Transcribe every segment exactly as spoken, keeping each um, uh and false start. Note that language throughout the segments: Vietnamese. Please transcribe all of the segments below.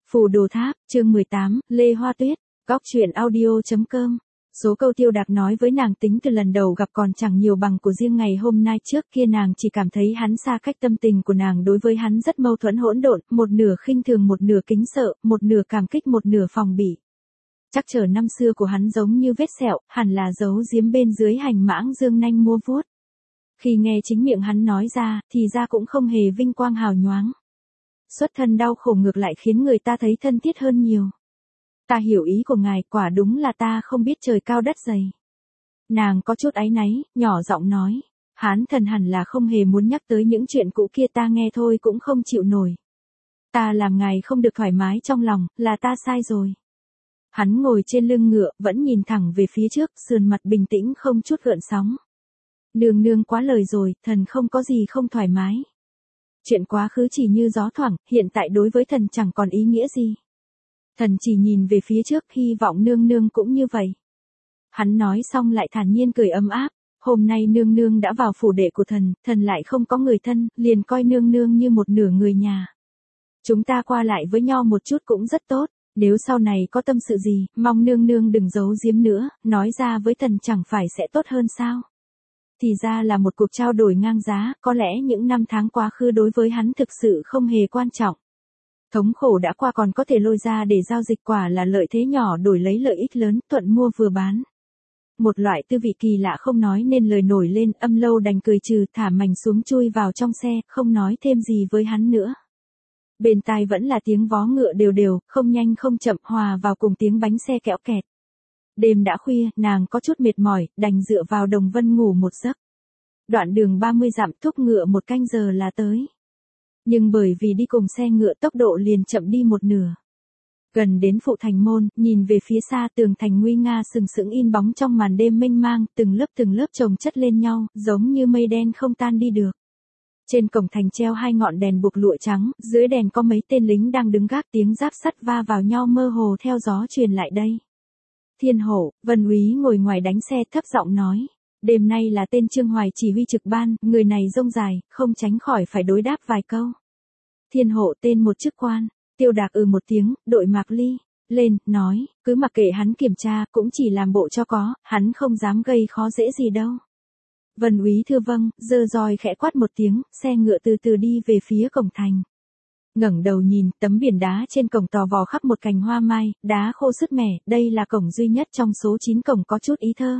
Phù Đồ Tháp, chương mười tám, Lê Hoa Tuyết, góc truyện audio.com. Số câu Tiêu Đạc nói với nàng tính từ lần đầu gặp còn chẳng nhiều bằng của riêng ngày hôm nay trước kia, nàng chỉ cảm thấy hắn xa cách, tâm tình của nàng đối với hắn rất mâu thuẫn hỗn độn, một nửa khinh thường, một nửa kính sợ, một nửa cảm kích, một nửa phòng bị. Chắc trở năm xưa của hắn giống như vết sẹo, hẳn là giấu giếm bên dưới hành mãng dương nanh mua vuốt. Khi nghe chính miệng hắn nói ra, thì ra cũng không hề vinh quang hào nhoáng. Xuất thân đau khổ ngược lại khiến người ta thấy thân thiết hơn nhiều. Ta hiểu ý của ngài, quả đúng là ta không biết trời cao đất dày. Nàng có chút áy náy, nhỏ giọng nói. Hán thần hẳn là không hề muốn nhắc tới những chuyện cũ kia, ta nghe thôi cũng không chịu nổi. Ta làm ngài không được thoải mái trong lòng, là ta sai rồi. Hắn ngồi trên lưng ngựa, vẫn nhìn thẳng về phía trước, sườn mặt bình tĩnh không chút gợn sóng. Nương nương quá lời rồi, thần không có gì không thoải mái. Chuyện quá khứ chỉ như gió thoảng, hiện tại đối với thần chẳng còn ý nghĩa gì. Thần chỉ nhìn về phía trước, hy vọng nương nương cũng như vậy. Hắn nói xong lại thản nhiên cười ấm áp. Hôm nay nương nương đã vào phủ đệ của thần, thần lại không có người thân, liền coi nương nương như một nửa người nhà. Chúng ta qua lại với nhau một chút cũng rất tốt. Nếu sau này có tâm sự gì, mong nương nương đừng giấu giếm nữa, nói ra với thần chẳng phải sẽ tốt hơn sao? Thì ra là một cuộc trao đổi ngang giá, có lẽ những năm tháng quá khứ đối với hắn thực sự không hề quan trọng. Thống khổ đã qua còn có thể lôi ra để giao dịch, quả là lợi thế nhỏ đổi lấy lợi ích lớn, thuận mua vừa bán. Một loại tư vị kỳ lạ không nói nên lời nổi lên, Âm Lâu đành cười trừ, thả mảnh xuống chui vào trong xe, không nói thêm gì với hắn nữa. Bên tai vẫn là tiếng vó ngựa đều đều, không nhanh không chậm, hòa vào cùng tiếng bánh xe kẽo kẹt. Đêm đã khuya, nàng có chút mệt mỏi, đành dựa vào Đồng Vân ngủ một giấc. Đoạn đường ba mươi dặm, thúc ngựa một canh giờ là tới. Nhưng bởi vì đi cùng xe ngựa tốc độ liền chậm đi một nửa. Gần đến phụ thành môn, nhìn về phía xa, tường thành nguy nga sừng sững in bóng trong màn đêm mênh mang, từng lớp từng lớp chồng chất lên nhau, giống như mây đen không tan đi được. Trên cổng thành treo hai ngọn đèn buộc lụa trắng, dưới đèn có mấy tên lính đang đứng gác, tiếng giáp sắt va vào nhau mơ hồ theo gió truyền lại đây. Thiên Hổ, Vân Úy ngồi ngoài đánh xe thấp giọng nói. Đêm nay là tên Trương Hoài chỉ huy trực ban, người này rông dài, không tránh khỏi phải đối đáp vài câu. Thiên Hộ tên một chức quan. Tiêu Đạc ừ một tiếng, đội Mạc Ly lên, nói, cứ mặc kệ hắn kiểm tra, cũng chỉ làm bộ cho có, hắn không dám gây khó dễ gì đâu. Vân Úy thưa vâng, giơ roi khẽ quát một tiếng, xe ngựa từ từ đi về phía cổng thành. Ngẩng đầu nhìn, tấm biển đá trên cổng tò vò khắp một cành hoa mai, đá khô sứt mẻ, đây là cổng duy nhất trong số chín cổng có chút ý thơ.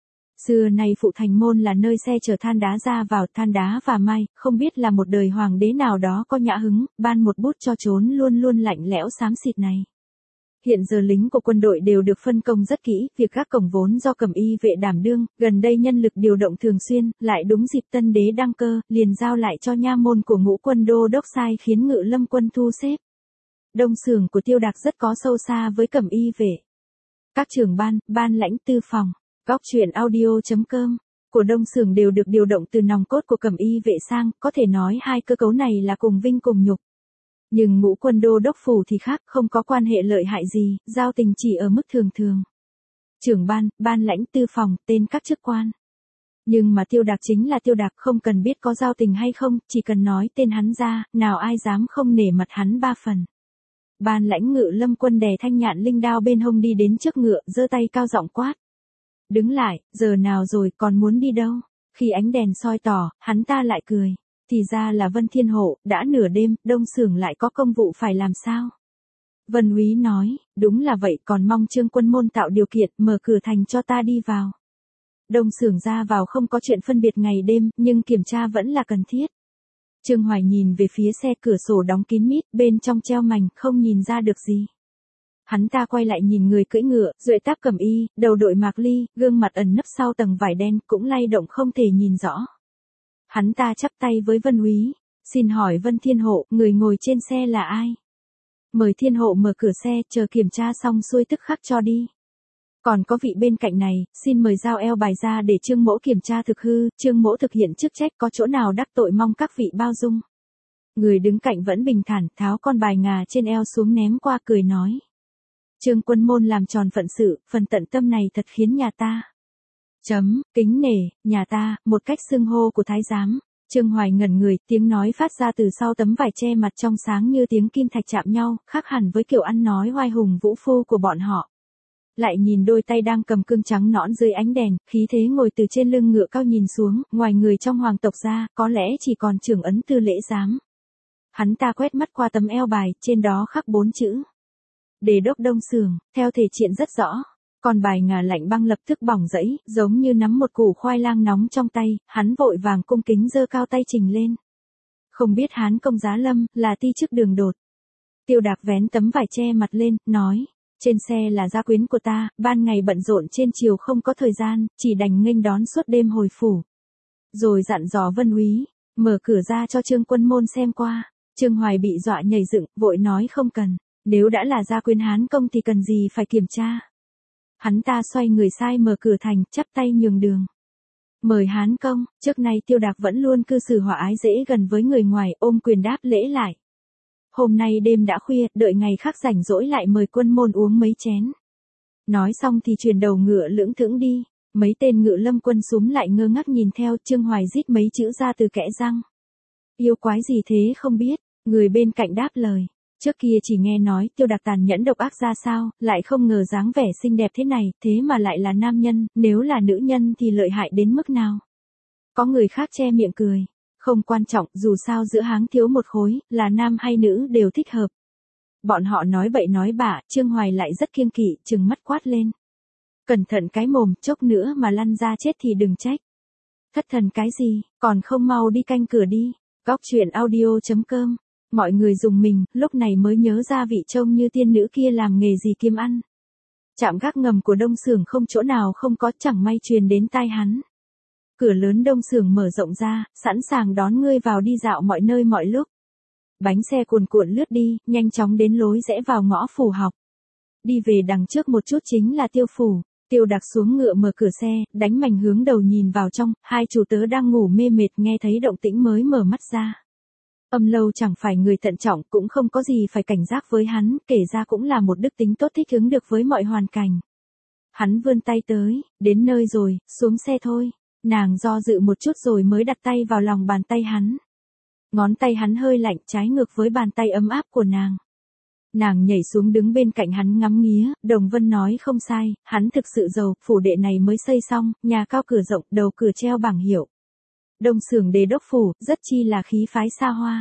Xưa nay phụ thành môn là nơi xe chở than đá ra vào, than đá và mai, không biết là một đời hoàng đế nào đó có nhã hứng, ban một bút cho trốn luôn luôn lạnh lẽo xám xịt này. Hiện giờ lính của quân đội đều được phân công rất kỹ, việc gác cổng vốn do cẩm y vệ đảm đương, gần đây nhân lực điều động thường xuyên, lại đúng dịp tân đế đăng cơ, liền giao lại cho nha môn của Ngũ Quân đô đốc sai khiến Ngự Lâm quân thu xếp. Đông xưởng của Tiêu Đạc rất có sâu xa với cẩm y vệ. Các trưởng ban, ban lãnh tư phòng, góc truyện audio.com của Đông xưởng đều được điều động từ nòng cốt của cẩm y vệ sang, có thể nói hai cơ cấu này là cùng vinh cùng nhục. Nhưng Ngũ Quân đô đốc phủ thì khác, không có quan hệ lợi hại gì, giao tình chỉ ở mức thường thường. Trưởng ban, ban lãnh tư phòng, tên các chức quan. Nhưng mà Tiêu Đạc chính là Tiêu Đạc, không cần biết có giao tình hay không, chỉ cần nói tên hắn ra, nào ai dám không nể mặt hắn ba phần. Ban lãnh Ngự Lâm quân đè thanh nhạn linh đao bên hông đi đến trước ngựa, giơ tay cao giọng quát. Đứng lại, giờ nào rồi, còn muốn đi đâu? Khi ánh đèn soi tỏ, hắn ta lại cười. Thì ra là Vân Thiên Hộ, đã nửa đêm, Đông xưởng lại có công vụ phải làm sao? Vân Úy nói, đúng là vậy, còn mong Trương Quân môn tạo điều kiện, mở cửa thành cho ta đi vào. Đông xưởng ra vào không có chuyện phân biệt ngày đêm, nhưng kiểm tra vẫn là cần thiết. Trương Hoài nhìn về phía xe, cửa sổ đóng kín mít, bên trong treo mành, không nhìn ra được gì. Hắn ta quay lại nhìn người cưỡi ngựa, duệ táp cẩm y, đầu đội Mạc Ly, gương mặt ẩn nấp sau tầng vải đen, cũng lay động không thể nhìn rõ. Hắn ta chắp tay với Vân Úy, xin hỏi Vân Thiên Hộ, người ngồi trên xe là ai? Mời Thiên Hộ mở cửa xe, chờ kiểm tra xong xuôi tức khắc cho đi. Còn có vị bên cạnh này, xin mời giao eo bài ra để Trương mỗ kiểm tra thực hư, Trương mỗ thực hiện chức trách, có chỗ nào đắc tội mong các vị bao dung. Người đứng cạnh vẫn bình thản, tháo con bài ngà trên eo xuống ném qua, cười nói. Trương Quân môn làm tròn phận sự, phần tận tâm này thật khiến nhà ta. Chấm, kính nể, nhà ta, một cách xưng hô của thái giám. Trương Hoài ngẩn người, tiếng nói phát ra từ sau tấm vải che mặt trong sáng như tiếng kim thạch chạm nhau, khác hẳn với kiểu ăn nói oai hùng vũ phu của bọn họ. Lại nhìn đôi tay đang cầm cương trắng nõn dưới ánh đèn, khí thế ngồi từ trên lưng ngựa cao nhìn xuống, ngoài người trong hoàng tộc ra, có lẽ chỉ còn trưởng ấn Tư Lễ Giám. Hắn ta quét mắt qua tấm eo bài, trên đó khắc bốn chữ. Đề đốc Đông Sưởng, theo thể triện rất rõ. Còn bài ngà lạnh băng lập tức bỏng rẫy, giống như nắm một củ khoai lang nóng trong tay, hắn vội vàng cung kính giơ cao tay trình lên. Không biết Hán công giá lâm, là ti chức đường đột. Tiêu Đạc vén tấm vải che mặt lên, nói. Trên xe là gia quyến của ta, ban ngày bận rộn trên chiều không có thời gian, chỉ đành nghênh đón suốt đêm hồi phủ. Rồi dặn dò Vân úy, mở cửa ra cho Trương Quân môn xem qua. Trương Hoài bị dọa nhảy dựng, vội nói không cần. Nếu đã là gia quyến Hán công thì cần gì phải kiểm tra. Hắn ta xoay người sai mở cửa thành, chắp tay nhường đường. Mời Hán công, trước nay Tiêu Đạc vẫn luôn cư xử hòa ái dễ gần với người ngoài, ôm quyền đáp lễ lại. Hôm nay đêm đã khuya, đợi ngày khác rảnh rỗi lại mời quân môn uống mấy chén. Nói xong thì truyền đầu ngựa lững thững đi, mấy tên ngựa lâm quân súm lại ngơ ngác nhìn theo. Trương Hoài rít mấy chữ ra từ kẽ răng. Yêu quái gì thế không biết, người bên cạnh đáp lời. Trước kia chỉ nghe nói Tiêu Đạc tàn nhẫn độc ác ra sao, lại không ngờ dáng vẻ xinh đẹp thế này, thế mà lại là nam nhân, nếu là nữ nhân thì lợi hại đến mức nào. Có người khác che miệng cười. Không quan trọng, dù sao giữa háng thiếu một khối, là nam hay nữ đều thích hợp. Bọn họ nói bậy nói bạ, Trương Hoài lại rất kiêng kỵ, trừng mắt quát lên. Cẩn thận cái mồm, chốc nữa mà lăn ra chết thì đừng trách. Thất thần cái gì, còn không mau đi canh cửa đi. Góc truyện audio chấm com. Mọi người dùng mình, lúc này mới nhớ ra vị trông như tiên nữ kia làm nghề gì kiếm ăn. Trạm gác ngầm của Đông Sưởng không chỗ nào không có, chẳng may truyền đến tai hắn. Cửa lớn Đông Sưởng mở rộng ra, sẵn sàng đón ngươi vào đi dạo mọi nơi mọi lúc. Bánh xe cuồn cuộn lướt đi, nhanh chóng đến lối rẽ vào ngõ phủ học. Đi về đằng trước một chút chính là Tiêu phủ. Tiêu Đạc xuống ngựa mở cửa xe, đánh mảnh hướng đầu nhìn vào trong, hai chủ tớ đang ngủ mê mệt nghe thấy động tĩnh mới mở mắt ra. Âm Lâu chẳng phải người thận trọng, cũng không có gì phải cảnh giác với hắn, kể ra cũng là một đức tính tốt thích ứng được với mọi hoàn cảnh. Hắn vươn tay tới, đến nơi rồi, xuống xe thôi. Nàng do dự một chút rồi mới đặt tay vào lòng bàn tay hắn. Ngón tay hắn hơi lạnh, trái ngược với bàn tay ấm áp của nàng. Nàng nhảy xuống đứng bên cạnh hắn ngắm nghía, Đồng Vân nói không sai, hắn thực sự giàu, phủ đệ này mới xây xong, nhà cao cửa rộng, đầu cửa treo bảng hiệu. Đông Sưởng Đề đốc phủ, rất chi là khí phái xa hoa.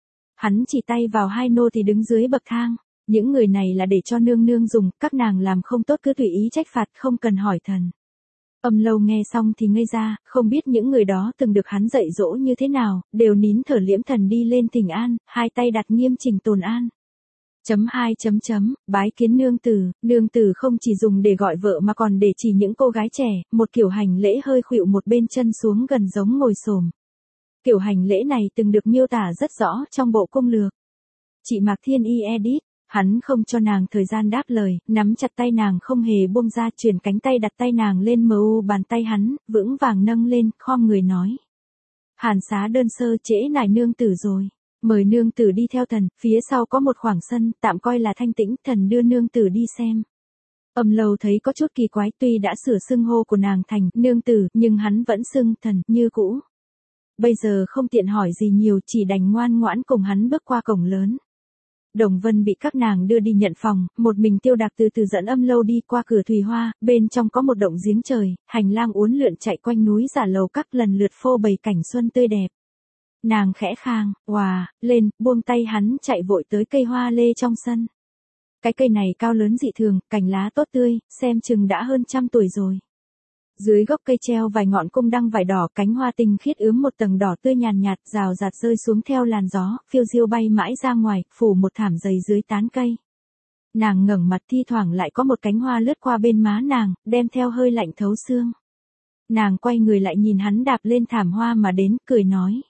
Hắn chỉ tay vào hai nô thì đứng dưới bậc thang. Những người này là để cho nương nương dùng, các nàng làm không tốt cứ tùy ý trách phạt, không cần hỏi thần. Âm Lâu nghe xong thì ngây ra, không biết những người đó từng được hắn dạy dỗ như thế nào, đều nín thở liễm thần đi lên thỉnh an, hai tay đặt nghiêm chỉnh tồn an. Chấm hai chấm chấm, bái kiến nương tử, nương tử không chỉ dùng để gọi vợ mà còn để chỉ những cô gái trẻ, một kiểu hành lễ hơi khuỵu một bên chân xuống gần giống ngồi xổm. Kiểu hành lễ này từng được miêu tả rất rõ trong bộ công lược. Chị Mạc Thiên Y edit. Hắn không cho nàng thời gian đáp lời, nắm chặt tay nàng không hề buông ra, chuyển cánh tay đặt tay nàng lên mu bàn tay hắn, vững vàng nâng lên, khom người nói. Hàn xá đơn sơ trễ nải nương tử rồi. Mời nương tử đi theo thần, phía sau có một khoảng sân, tạm coi là thanh tĩnh, thần đưa nương tử đi xem. Âm Lâu thấy có chút kỳ quái, tuy đã sửa xưng hô của nàng thành nương tử, nhưng hắn vẫn xưng thần như cũ. Bây giờ không tiện hỏi gì nhiều, chỉ đành ngoan ngoãn cùng hắn bước qua cổng lớn. Đồng Vân bị các nàng đưa đi nhận phòng, một mình Tiêu Đạc từ từ dẫn Âm Lâu đi qua cửa thủy hoa, bên trong có một động giếng trời, hành lang uốn lượn chạy quanh núi giả lầu các lần lượt phô bày cảnh xuân tươi đẹp. Nàng khẽ khàng, "Oà", lên, buông tay hắn chạy vội tới cây hoa lê trong sân. Cái cây này cao lớn dị thường, cành lá tốt tươi, xem chừng đã hơn trăm tuổi rồi. Dưới gốc cây treo vài ngọn cung đăng vải đỏ, cánh hoa tinh khiết ướm một tầng đỏ tươi nhàn nhạt, rào rạt rơi xuống theo làn gió, phiêu diêu bay mãi ra ngoài, phủ một thảm dày dưới tán cây. Nàng ngẩng mặt, thi thoảng lại có một cánh hoa lướt qua bên má nàng, đem theo hơi lạnh thấu xương. Nàng quay người lại nhìn hắn đạp lên thảm hoa mà đến, cười nói.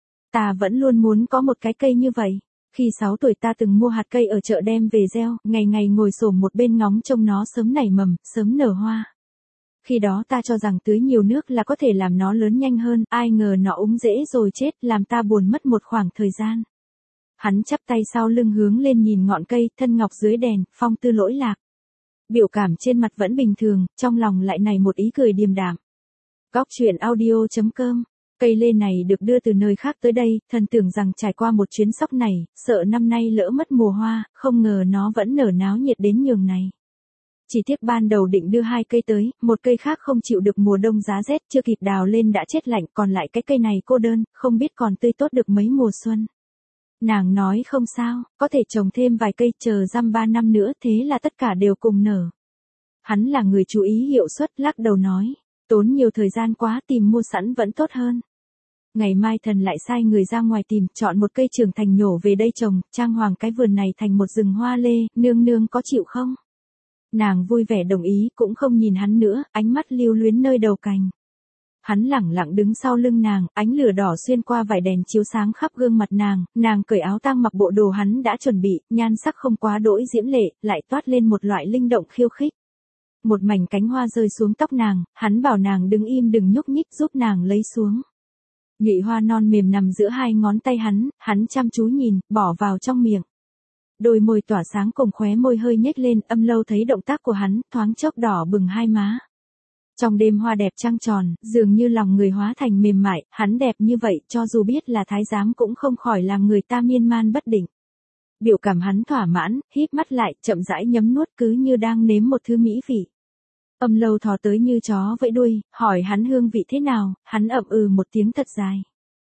Ta vẫn luôn muốn có một cái cây như vậy. Khi sáu tuổi ta từng mua hạt cây ở chợ đem về gieo, ngày ngày ngồi xổm một bên ngóng trông nó sớm nảy mầm, sớm nở hoa. Khi đó ta cho rằng tưới nhiều nước là có thể làm nó lớn nhanh hơn, ai ngờ nó úng rễ rồi chết, làm ta buồn mất một khoảng thời gian. Hắn chắp tay sau lưng hướng lên nhìn ngọn cây, thân ngọc dưới đèn, phong tư lỗi lạc. Biểu cảm trên mặt vẫn bình thường, trong lòng lại nảy một ý cười điềm đạm. Góc truyện audio chấm com Cây lê này được đưa từ nơi khác tới đây, thần tưởng rằng trải qua một chuyến sóc này, sợ năm nay lỡ mất mùa hoa, không ngờ nó vẫn nở náo nhiệt đến nhường này. Chỉ tiếc ban đầu định đưa hai cây tới, một cây khác không chịu được mùa đông giá rét, chưa kịp đào lên đã chết lạnh, còn lại cái cây này cô đơn, không biết còn tươi tốt được mấy mùa xuân. Nàng nói không sao, có thể trồng thêm vài cây, chờ dăm ba năm nữa, thế là tất cả đều cùng nở. Hắn là người chú ý hiệu suất, lắc đầu nói, tốn nhiều thời gian quá, tìm mua sẵn vẫn tốt hơn. Ngày mai thần lại sai người ra ngoài tìm, chọn một cây trưởng thành nhổ về đây trồng, trang hoàng cái vườn này thành một rừng hoa lê, nương nương có chịu không? Nàng vui vẻ đồng ý, cũng không nhìn hắn nữa, ánh mắt lưu luyến nơi đầu cành. Hắn lẳng lặng đứng sau lưng nàng, ánh lửa đỏ xuyên qua vải đèn chiếu sáng khắp gương mặt nàng, nàng cởi áo tang mặc bộ đồ hắn đã chuẩn bị, nhan sắc không quá đỗi diễm lệ, lại toát lên một loại linh động khiêu khích. Một mảnh cánh hoa rơi xuống tóc nàng, hắn bảo nàng đứng im đừng nhúc nhích, giúp nàng lấy xuống. Nhụy hoa non mềm nằm giữa hai ngón tay hắn, hắn chăm chú nhìn, bỏ vào trong miệng. Đôi môi tỏa sáng cùng khóe môi hơi nhếch lên, Âm Lâu thấy động tác của hắn, thoáng chốc đỏ bừng hai má. Trong đêm hoa đẹp trăng tròn, dường như lòng người hóa thành mềm mại, hắn đẹp như vậy, cho dù biết là thái giám cũng không khỏi làm người ta miên man bất định. Biểu cảm hắn thỏa mãn, híp mắt lại, chậm rãi nhấm nuốt cứ như đang nếm một thứ mỹ vị. Âm Lâu thò tới như chó vẫy đuôi, hỏi hắn hương vị thế nào, hắn ậm ừ một tiếng thật dài.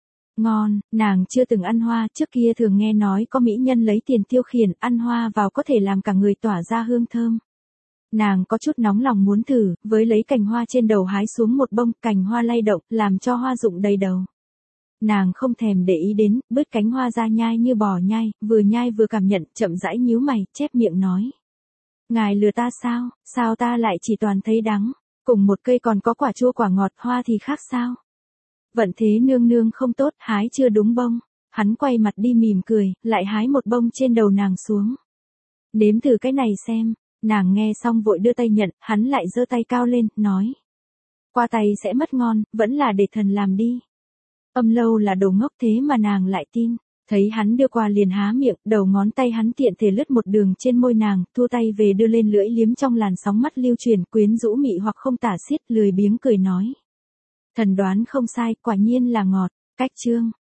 Ngon, nàng chưa từng ăn hoa, trước kia thường nghe nói có mỹ nhân lấy tiền tiêu khiển, ăn hoa vào có thể làm cả người tỏa ra hương thơm. Nàng có chút nóng lòng muốn thử, với lấy cành hoa trên đầu hái xuống một bông, cành hoa lay động, làm cho hoa rụng đầy đầu. Nàng không thèm để ý đến, bứt cánh hoa ra nhai như bò nhai, vừa nhai vừa cảm nhận, chậm rãi nhíu mày, chép miệng nói. Ngài lừa ta sao, sao ta lại chỉ toàn thấy đắng, cùng một cây còn có quả chua quả ngọt, hoa thì khác sao? Vận thế nương nương không tốt, hái chưa đúng bông. Hắn quay mặt đi mỉm cười, lại hái một bông trên đầu nàng xuống. Nếm thử cái này xem, nàng nghe xong vội đưa tay nhận, hắn lại giơ tay cao lên, nói. Qua tay sẽ mất ngon, vẫn là để thần làm đi. Âm Lâu là đồ ngốc thế mà nàng lại tin. Thấy hắn đưa qua liền há miệng, đầu ngón tay hắn tiện thể lướt một đường trên môi nàng, thu tay về đưa lên lưỡi liếm trong làn sóng mắt lưu truyền, quyến rũ mị hoặc không tả xiết, lười biếng cười nói. Thần đoán không sai, quả nhiên là ngọt. Cách chương